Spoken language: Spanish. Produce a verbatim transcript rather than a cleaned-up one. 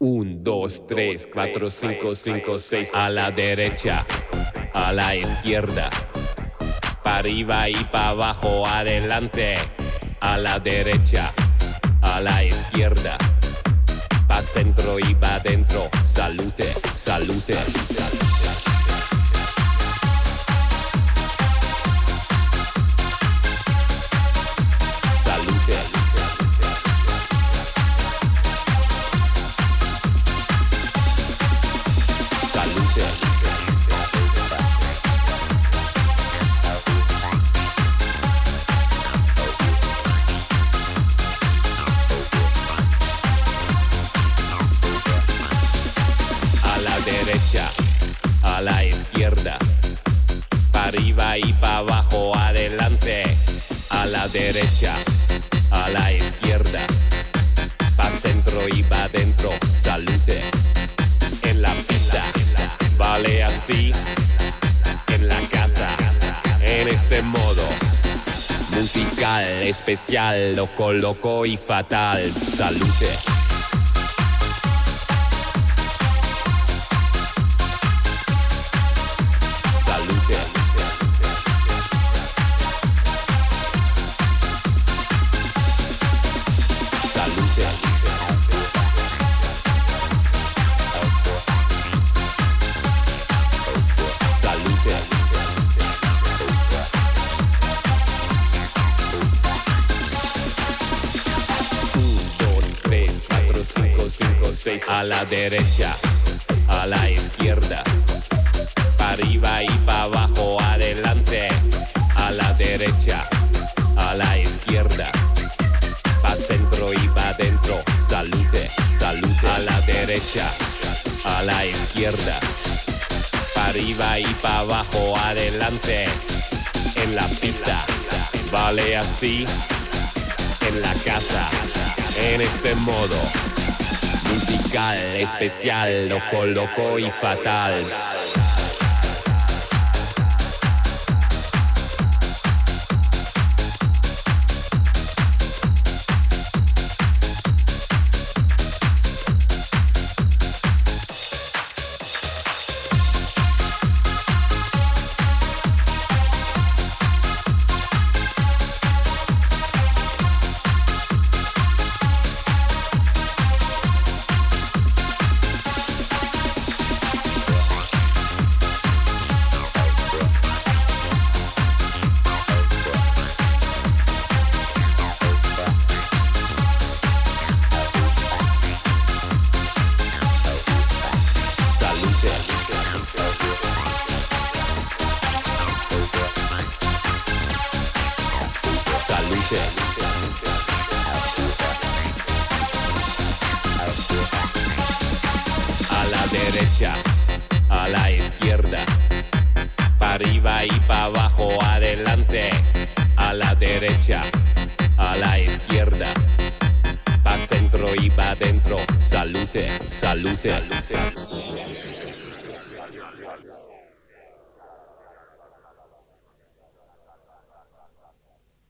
Un, dos, tres, cuatro, cinco, cinco, seis. A la derecha, a la izquierda, para arriba y para abajo, adelante. A la derecha, a la izquierda, pa' centro y pa' dentro. Salute, salute, salute. A la izquierda, para arriba y para abajo, adelante. A la derecha, a la izquierda, pa' centro y pa' dentro. Salute en la pista, vale así. En la casa, en este modo musical, especial, loco, loco y fatal. Salute. A la derecha, a la izquierda, para arriba y para abajo, adelante. A la derecha, a la izquierda, pa' centro y pa' dentro. Salute, salute. A la derecha, a la izquierda, para arriba y para abajo, adelante. En la pista, vale así. En la casa, en este modo musical, especial, loco, loco y fatal. A la derecha, a la izquierda, para arriba y para abajo, adelante. A la derecha, a la izquierda, pa' centro y pa' dentro. Salute, salute, salute.